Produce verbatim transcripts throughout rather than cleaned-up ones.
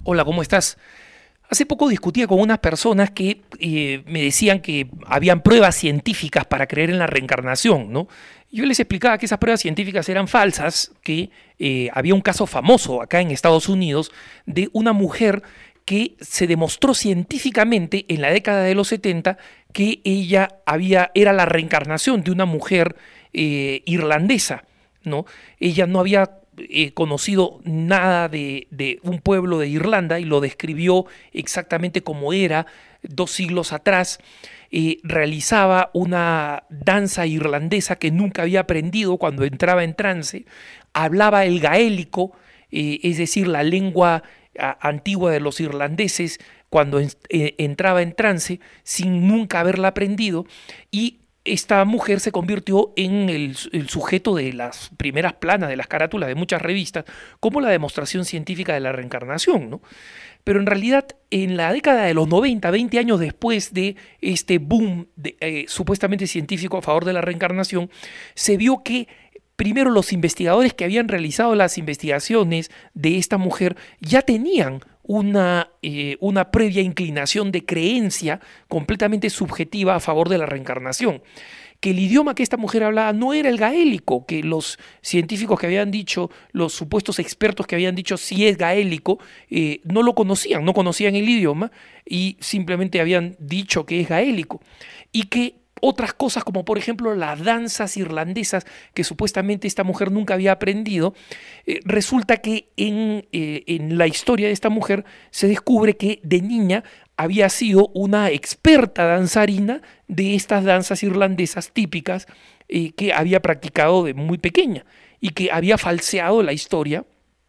Hola, ¿cómo estás? Hace poco discutía con unas personas que eh, me decían que habían pruebas científicas para creer en la reencarnación, ¿no? Yo les explicaba que esas pruebas científicas eran falsas, que eh, había un caso famoso acá en Estados Unidos de una mujer que se demostró científicamente en la década de los setenta que ella había, era la reencarnación de una mujer eh, irlandesa, ¿no? Ella no había eh, conocido nada de, de un pueblo de Irlanda y lo describió exactamente como era dos siglos atrás. Eh, realizaba una danza irlandesa que nunca había aprendido cuando entraba en trance, hablaba el gaélico, eh, es decir, la lengua a, antigua de los irlandeses, cuando en, eh, entraba en trance sin nunca haberla aprendido, y esta mujer se convirtió en el, el sujeto de las primeras planas de las carátulas de muchas revistas como la demostración científica de la reencarnación, ¿no? Pero en realidad en la década de los noventa, veinte años después de este boom de, eh, supuestamente científico a favor de la reencarnación, se vio que primero los investigadores que habían realizado las investigaciones de esta mujer ya tenían una, eh, una previa inclinación de creencia completamente subjetiva a favor de la reencarnación, que el idioma que esta mujer hablaba no era el gaélico, que los científicos que habían dicho, los supuestos expertos que habían dicho si es gaélico, eh, no lo conocían, no conocían el idioma y simplemente habían dicho que es gaélico, y que otras cosas como por ejemplo las danzas irlandesas que supuestamente esta mujer nunca había aprendido, eh, resulta que en, eh, en la historia de esta mujer se descubre que de niña había sido una experta danzarina de estas danzas irlandesas típicas eh, que había practicado de muy pequeña y que había falseado la historia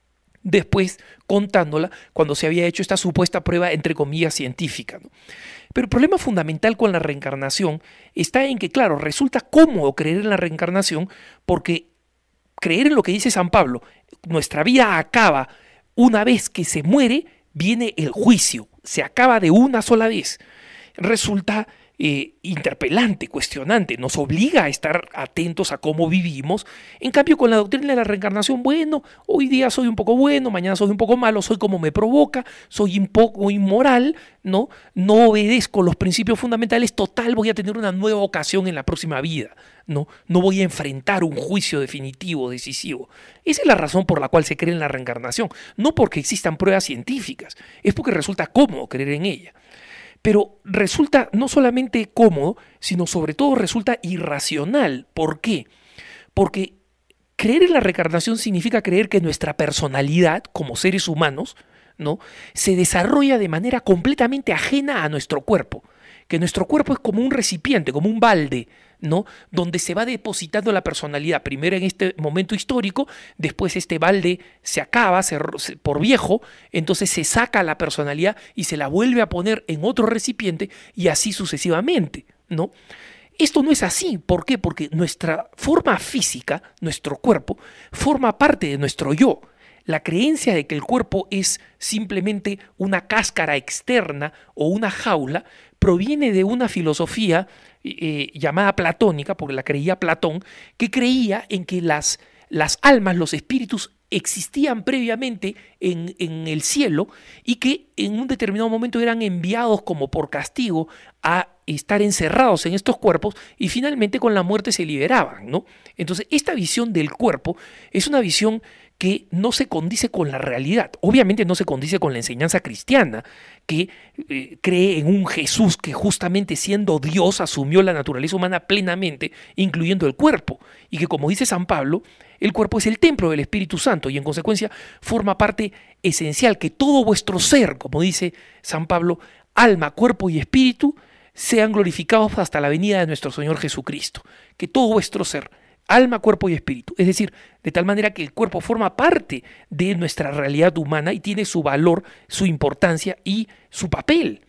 después contándola cuando se había hecho esta supuesta prueba entre comillas científica, ¿no? Pero el problema fundamental con la reencarnación está en que, claro, resulta cómodo creer en la reencarnación porque creer en lo que dice San Pablo, nuestra vida acaba una vez que se muere, viene el juicio, se acaba de una sola vez. Resulta eh, interpelante, cuestionante, nos obliga a estar atentos a cómo vivimos. En cambio, con la doctrina de la reencarnación, bueno, hoy día soy un poco bueno, mañana soy un poco malo, soy como me provoca, soy un poco inmoral, ¿no? No obedezco los principios fundamentales, total, voy a tener una nueva ocasión en la próxima vida, ¿no? No voy a enfrentar un juicio definitivo, decisivo. Esa es la razón por la cual se cree en la reencarnación, no porque existan pruebas científicas, es porque resulta cómodo creer en ella. Pero resulta no solamente cómodo, sino sobre todo resulta irracional. ¿Por qué? Porque creer en la reencarnación significa creer que nuestra personalidad como seres humanos, ¿no?, se desarrolla de manera completamente ajena a nuestro cuerpo. Que nuestro cuerpo es como un recipiente, como un balde, ¿no?, donde se va depositando la personalidad, primero en este momento histórico, después este balde se acaba se, se, por viejo, entonces se saca la personalidad y se la vuelve a poner en otro recipiente y así sucesivamente, ¿no? Esto no es así. ¿Por qué? Porque nuestra forma física, nuestro cuerpo, forma parte de nuestro yo. La creencia de que el cuerpo es simplemente una cáscara externa o una jaula proviene de una filosofía eh, llamada platónica, porque la creía Platón, que creía en que las, las almas, los espíritus, existían previamente en, en el cielo y que en un determinado momento eran enviados como por castigo a estar encerrados en estos cuerpos y finalmente con la muerte se liberaban, ¿no? Entonces, esta visión del cuerpo es una visión que no se condice con la realidad. Obviamente no se condice con la enseñanza cristiana, que eh, cree en un Jesús que justamente siendo Dios asumió la naturaleza humana plenamente, incluyendo el cuerpo, y que como dice San Pablo, el cuerpo es el templo del Espíritu Santo y en consecuencia forma parte esencial, que todo vuestro ser, como dice San Pablo, alma, cuerpo y espíritu, sean glorificados hasta la venida de nuestro Señor Jesucristo. Que todo vuestro ser, alma, cuerpo y espíritu, es decir, de tal manera que el cuerpo forma parte de nuestra realidad humana y tiene su valor, su importancia y su papel.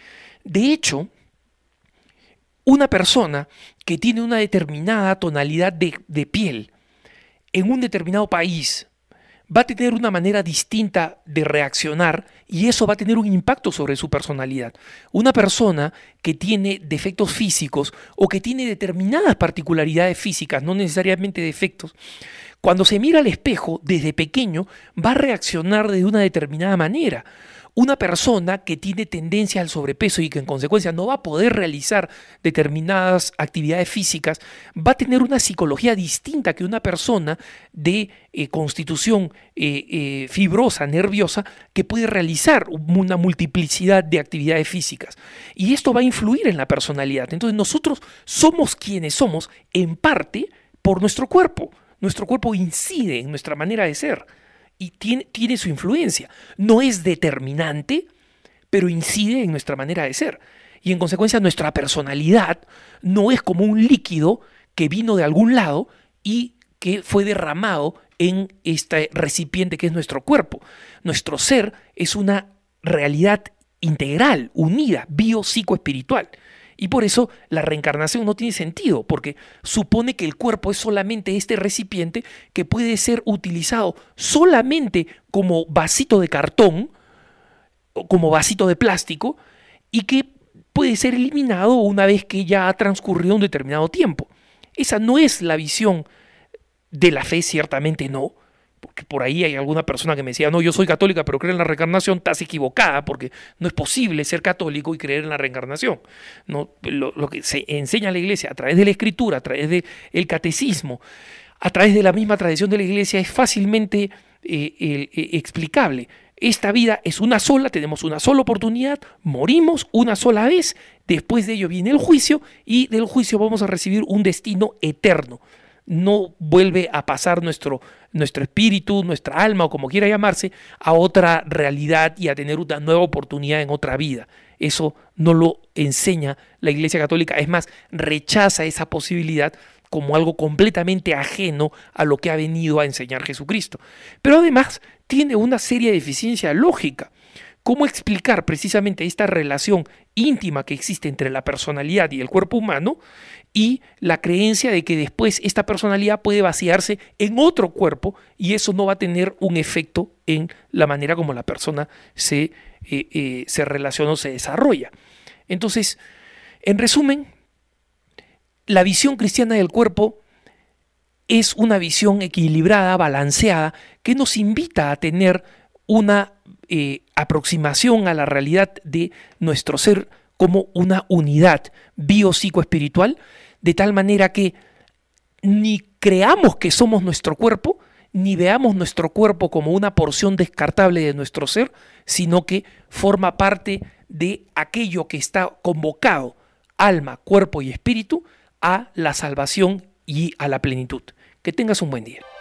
De hecho, una persona que tiene una determinada tonalidad de, de piel en un determinado país va a tener una manera distinta de reaccionar y eso va a tener un impacto sobre su personalidad. Una persona que tiene defectos físicos o que tiene determinadas particularidades físicas, no necesariamente defectos, cuando se mira al espejo desde pequeño va a reaccionar de una determinada manera. Una persona que tiene tendencia al sobrepeso y que en consecuencia no va a poder realizar determinadas actividades físicas, va a tener una psicología distinta que una persona de eh, constitución eh, eh, fibrosa, nerviosa, que puede realizar una multiplicidad de actividades físicas. Y esto va a influir en la personalidad. Entonces nosotros somos quienes somos en parte por nuestro cuerpo. Nuestro cuerpo incide en nuestra manera de ser y tiene, tiene su influencia. No es determinante, pero incide en nuestra manera de ser. Y en consecuencia nuestra personalidad no es como un líquido que vino de algún lado y que fue derramado en este recipiente que es nuestro cuerpo. Nuestro ser es una realidad integral, unida, bio-psico-espiritual. Y por eso la reencarnación no tiene sentido, porque supone que el cuerpo es solamente este recipiente que puede ser utilizado solamente como vasito de cartón, o como vasito de plástico, y que puede ser eliminado una vez que ya ha transcurrido un determinado tiempo. Esa no es la visión de la fe, ciertamente no. Porque por ahí hay alguna persona que me decía, no, yo soy católica pero creo en la reencarnación. Estás equivocada, porque no es posible ser católico y creer en la reencarnación. No, lo, lo que se enseña a la iglesia a través de la escritura, a través del catecismo, a través de la misma tradición de la iglesia es fácilmente eh, eh, eh, explicable. Esta vida es una sola, tenemos una sola oportunidad, morimos una sola vez, después de ello viene el juicio y del juicio vamos a recibir un destino eterno. No vuelve a pasar nuestro, nuestro espíritu, nuestra alma o como quiera llamarse, a otra realidad y a tener una nueva oportunidad en otra vida. Eso no lo enseña la Iglesia Católica, es más, rechaza esa posibilidad como algo completamente ajeno a lo que ha venido a enseñar Jesucristo. Pero además tiene una seria deficiencia lógica. ¿Cómo explicar precisamente esta relación íntima que existe entre la personalidad y el cuerpo humano y la creencia de que después esta personalidad puede vaciarse en otro cuerpo y eso no va a tener un efecto en la manera como la persona se, eh, eh, se relaciona o se desarrolla? Entonces, en resumen, la visión cristiana del cuerpo es una visión equilibrada, balanceada, que nos invita a tener una eh, aproximación a la realidad de nuestro ser como una unidad bio-psico-espiritual, de tal manera que ni creamos que somos nuestro cuerpo, ni veamos nuestro cuerpo como una porción descartable de nuestro ser, sino que forma parte de aquello que está convocado, alma, cuerpo y espíritu, a la salvación y a la plenitud. Que tengas un buen día.